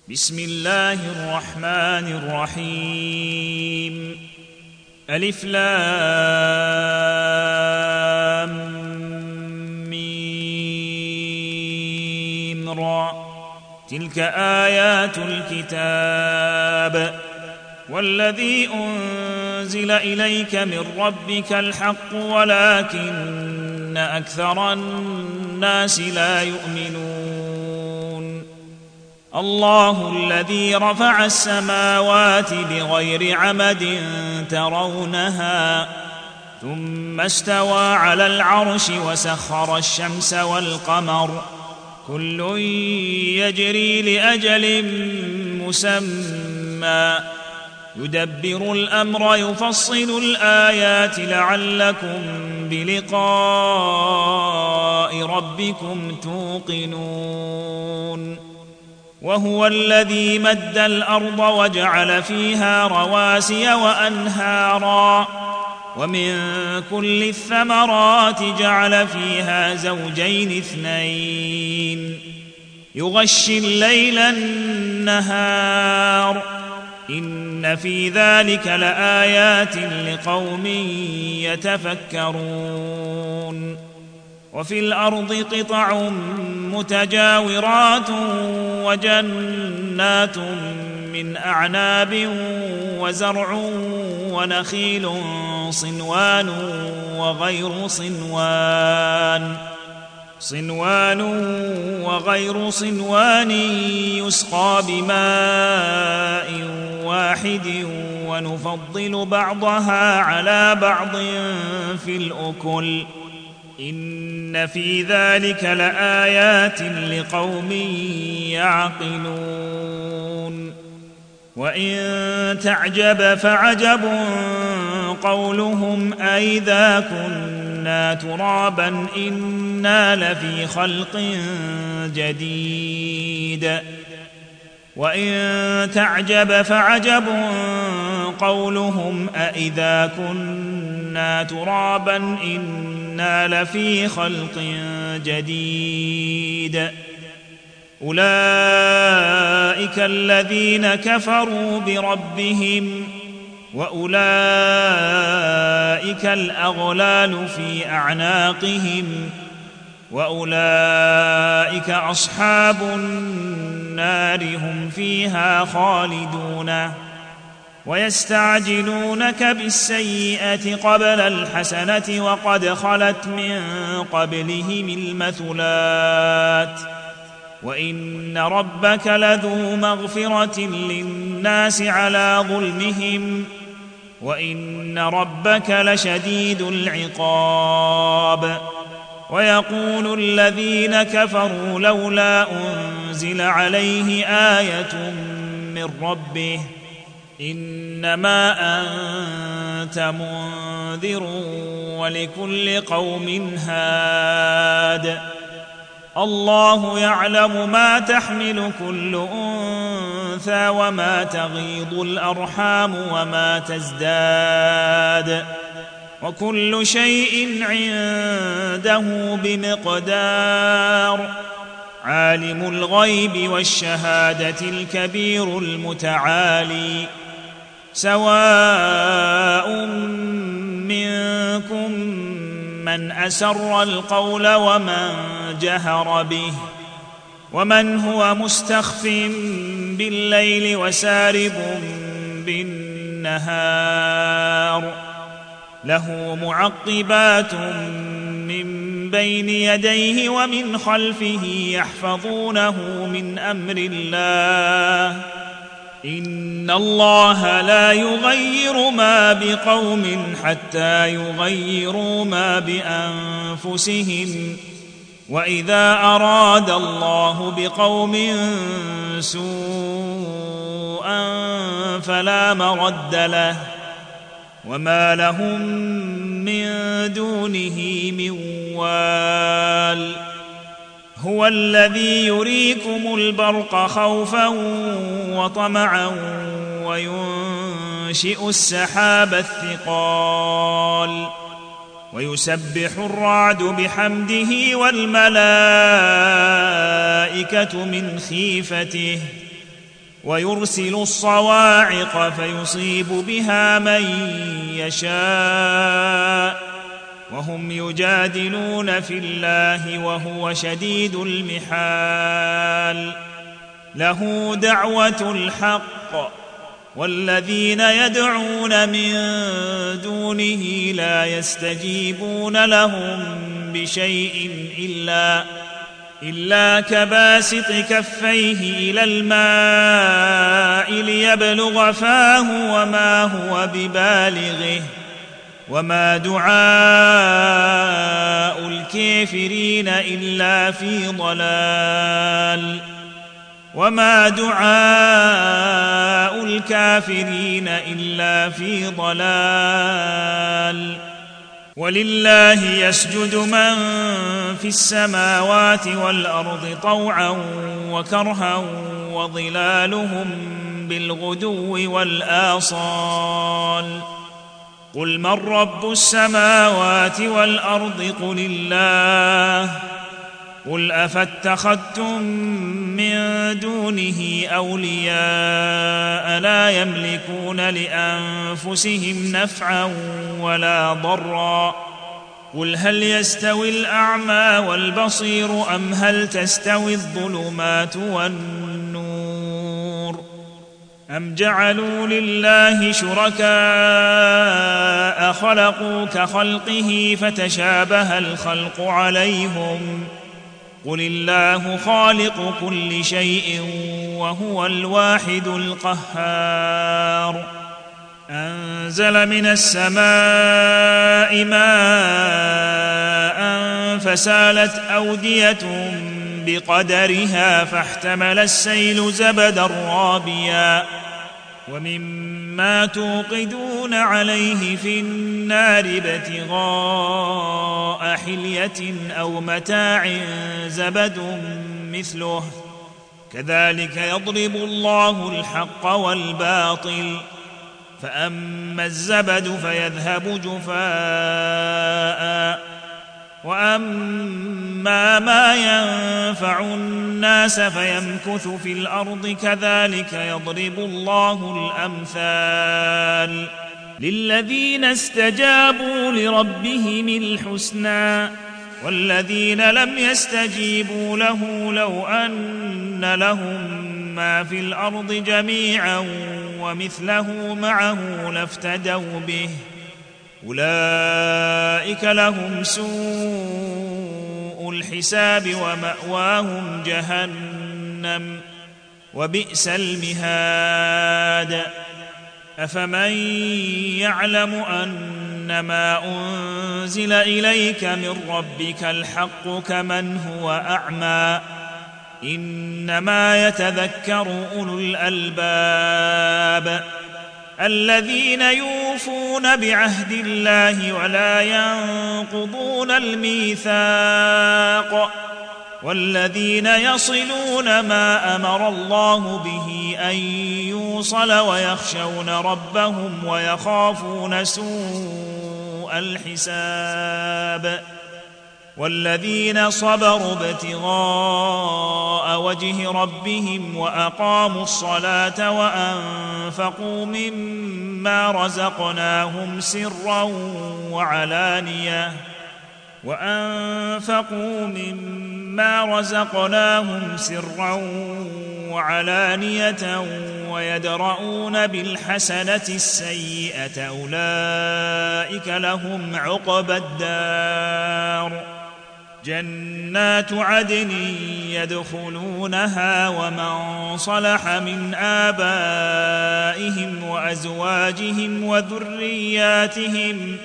بسم الله الرحمن الرحيم. ألف لام ميم را. تلك آيات الكتاب والذي أنزل إليك من ربك الحق ولكن أكثر الناس لا يؤمنون. الله الذي رفع السماوات بغير عمد ترونها ثم استوى على العرش وسخر الشمس والقمر كل يجري لأجل مسمى يدبر الأمر يفصل الآيات لعلكم بلقاء ربكم توقنون. وهو الذي مد الأرض وجعل فيها رواسي وأنهارا ومن كل الثمرات جعل فيها زوجين اثنين يغشي الليل النهار إن في ذلك لآيات لقوم يتفكرون. وفي الأرض قطع متجاورات وجنات من أعناب وزرع ونخيل صنوان وغير صنوان يسقى بماء واحد ونفضل بعضها على بعض في الأكل إن في ذلك لآيات لقوم يعقلون. وإن تعجب فعجب قولهم أئذا كنا ترابا إنا لفي خلق جديد. وإن تعجب فعجب قولهم أئذا كنا ترابا إنا لفي خلق جديد. أولئك الذين كفروا بربهم وأولئك الأغلال في أعناقهم وأولئك أصحاب النار هم فيها خالدون. ويستعجلونك بالسيئة قبل الحسنة وقد خلت من قبلهم المثلات وإن ربك لذو مغفرة للناس على ظلمهم وإن ربك لشديد العقاب. ويقول الذين كفروا لولا أنزل عليه آية من ربه إنما أنت منذر ولكل قوم هاد. الله يعلم ما تحمل كل أنثى وما تغيض الأرحام وما تزداد وكل شيء عنده بمقدار. عالم الغيب والشهادة الكبير المتعالي. سواء منكم من أسر القول ومن جهر به ومن هو مستخف بالليل وسارب بالنهار له معقبات من بين يديه ومن خلفه يحفظونه من أمر الله إن الله لا يغير ما بقوم حتى يغيروا ما بأنفسهم وإذا أراد الله بقوم سوءا فلا مرد له وما لهم من دونه من وال. هو الذي يريكم البرق خوفا وطمعا وينشئ السحاب الثقال ويسبح الرعد بحمده والملائكة من خيفته ويرسل الصواعق فيصيب بها من يشاء وهم يجادلون في الله وهو شديد المحال له دعوة الحق والذين يدعون من دونه لا يستجيبون لهم بشيء إلا كباسط كفيه إلى الماء ليبلغ فاه وما هو ببالغه وما دعاء الكافرين إلا في ضلال ولله يسجد من في السماوات والأرض طوعا وكرها وظلالهم بالغدو والآصال قل من رب السماوات والأرض قل الله قل أفاتخذتم من دونه أولياء لا يملكون لأنفسهم نفعا ولا ضرا قل هل يستوي الأعمى والبصير أم هل تستوي الظلمات والنور أم جعلوا لله شركاء خلقوا كخلقه فتشابه الخلق عليهم قل الله خالق كل شيء وهو الواحد القهار أنزل من السماء ماء فسالت أودية بقدرها فاحتمل السيل زبدا رابيا ومما توقدون عليه في النار ابتغاء حلية أو متاع زبد مثله كذلك يضرب الله الحق والباطل فأما الزبد فيذهب جفاء وأما ما ينفع الناس فيمكث في الأرض كذلك يضرب الله الأمثال للذين استجابوا لربهم الحسنى والذين لم يستجيبوا له لو أن لهم ما في الأرض جميعا ومثله معه لافتدوا به أولئك لهم سوء الحساب ومأواهم جهنم وبئس المهاد أفمن يعلم أنما أنزل إليك من ربك الحق كمن هو أعمى إنما يتذكر أولو الألباب الذين يوفون بعهد الله ولا ينقضون الميثاق والذين يصلون ما أمر الله به أن يوصل ويخشون ربهم ويخافون سوء الحساب والذين صبروا ابتغاء وجه ربهم وأقاموا الصلاة وأنفقوا مما رزقناهم سرا وعلانية ويدرؤون بالحسنة السيئة أولئك لهم عقبى الدار جنات عدن يدخلونها ومن صلح من آبائهم وأزواجهم وذرياتهم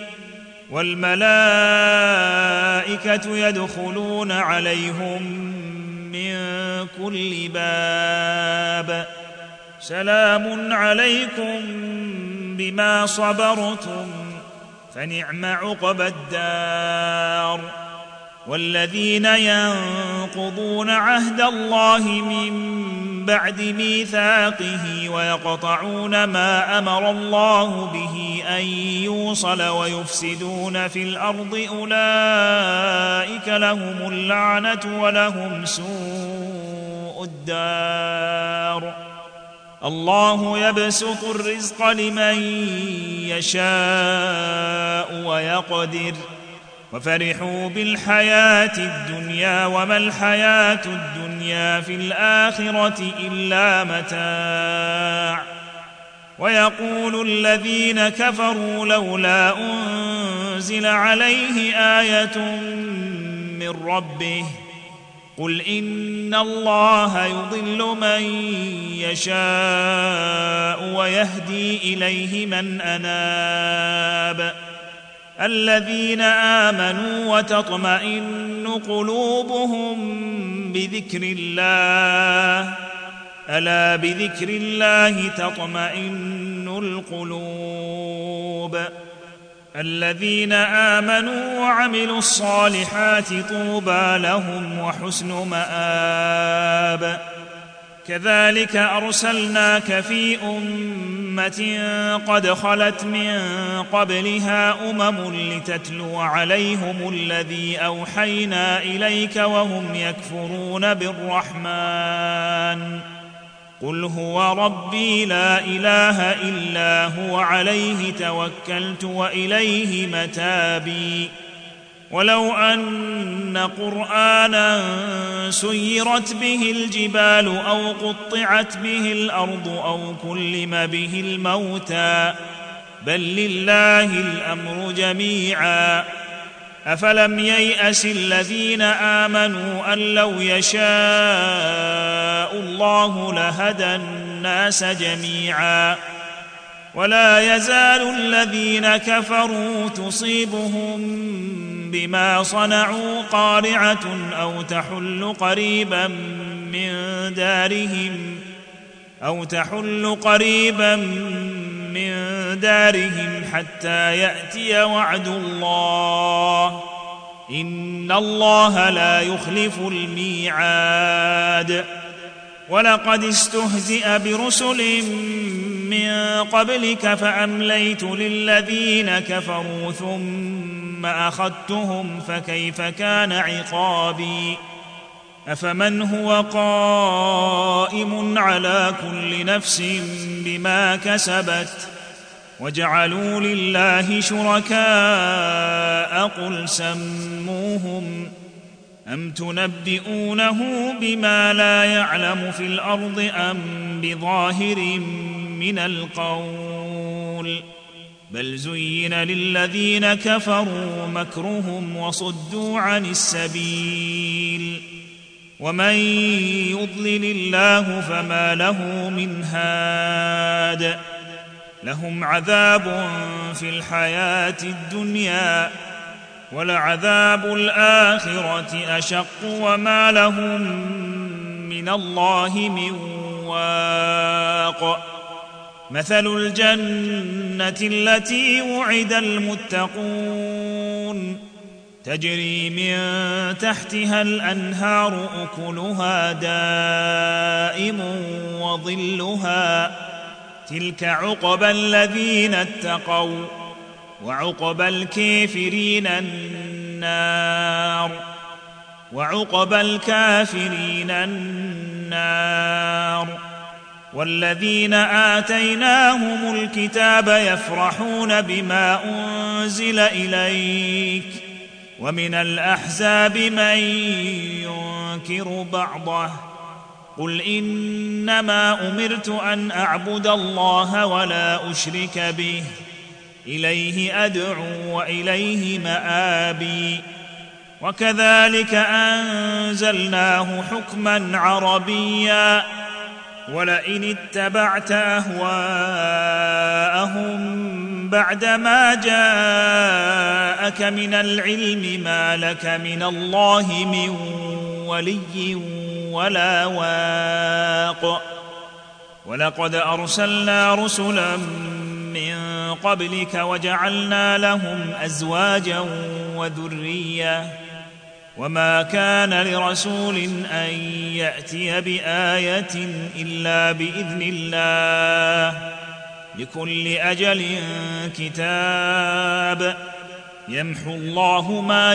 والملائكة يدخلون عليهم من كل باب سلام عليكم بما صبرتم فنعم عقبى الدار والذين ينقضون عهد الله من بعد ميثاقه ويقطعون ما أمر الله به أن يوصل ويفسدون في الأرض أولئك لهم اللعنة ولهم سوء الدار الله يبسط الرزق لمن يشاء ويقدر وفرحوا بالحياة الدنيا وما الحياة الدنيا في الآخرة إلا متاع ويقول الذين كفروا لولا أنزل عليه آية من ربه قل إن الله يضل من يشاء ويهدي إليه من أناب الذين آمنوا وتطمئن قلوبهم بذكر الله ألا بذكر الله تطمئن القلوب الذين آمنوا وعملوا الصالحات طوبى لهم وحسن مآب كذلك أرسلناك في أمة قد خلت من قبلها لتتلو عليهم الذي أوحينا إليك وهم يكفرون بالرحمن قل هو ربي لا إله إلا هو عليه توكلت وإليه متابي ولو أن قرآنا سيرت به الجبال أو قطعت به الأرض أو كلم به الموتى بل لله الأمر جميعا أفلم ييأس الذين آمنوا أن لو يشاء الله لهدى الناس جميعا ولا يزال الذين كفروا تصيبهم بما صنعوا قارعة أو تحل قريبا من دارهم حتى يأتي وعد الله إن الله لا يخلف الميعاد ولقد استهزئ برسل من قبلك فأمليت للذين كفروا ثم أخذتهم فكيف كان عقابي أفمن هو قائم على كل نفس بما كسبت وجعلوا لله شركاء قل سموهم أم تنبئونه بما لا يعلم في الأرض أم بظاهر من القول بل زين للذين كفروا مكرهم وصدوا عن السبيل ومن يضلل الله فما له من هاد لهم عذاب في الحياة الدنيا ولعذاب الآخرة أشق وما لهم من الله من واق مثل الجنة التي وعد المتقون تجري من تحتها الأنهار أكلها دائم وظلها تلك عقبى الذين اتقوا وعقبى الكافرين النار والذين آتيناهم الكتاب يفرحون بما أنزل إليك ومن الأحزاب من ينكر بعضه قل إنما أمرت أن أعبد الله ولا أشرك به إليه أدعو وإليه مآبي وكذلك أنزلناه حكما عربيا ولئن اتبعت أهواءهم بعدما جاءك من العلم ما لك من الله من ولي ولا واق ولقد أرسلنا رسلا من قبلك وجعلنا لهم أزواجا وذرية وما كان لرسول أن يأتي بآية إلا بإذن الله لكل أجل كتاب يمحو الله ما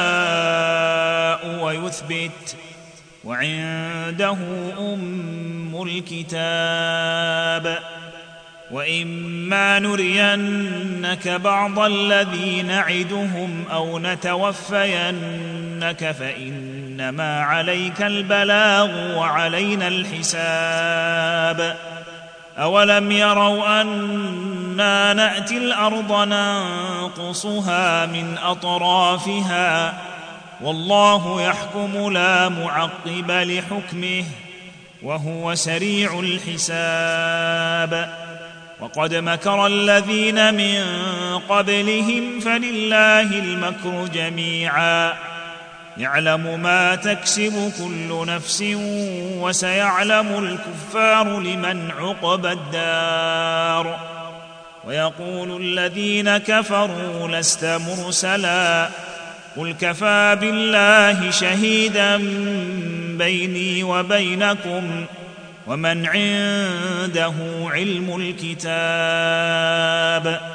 يشاء ويثبت وعنده أم الكتاب وإما نرينك بعض الذي نعدهم أو نتوفينك فإنما عليك البلاغ وعلينا الحساب أولم يروا أنا نأتي الأرض ننقصها من أطرافها والله يحكم لا معقب لحكمه وهو سريع الحساب وقد مكر الذين من قبلهم فلله المكر جميعا يعلم ما تكسب كل نفس وسيعلم الكفار لمن عقبى الدار ويقول الذين كفروا لست مرسلا قل كفى بالله شهيدا بيني وبينكم ومن عنده علم الكتاب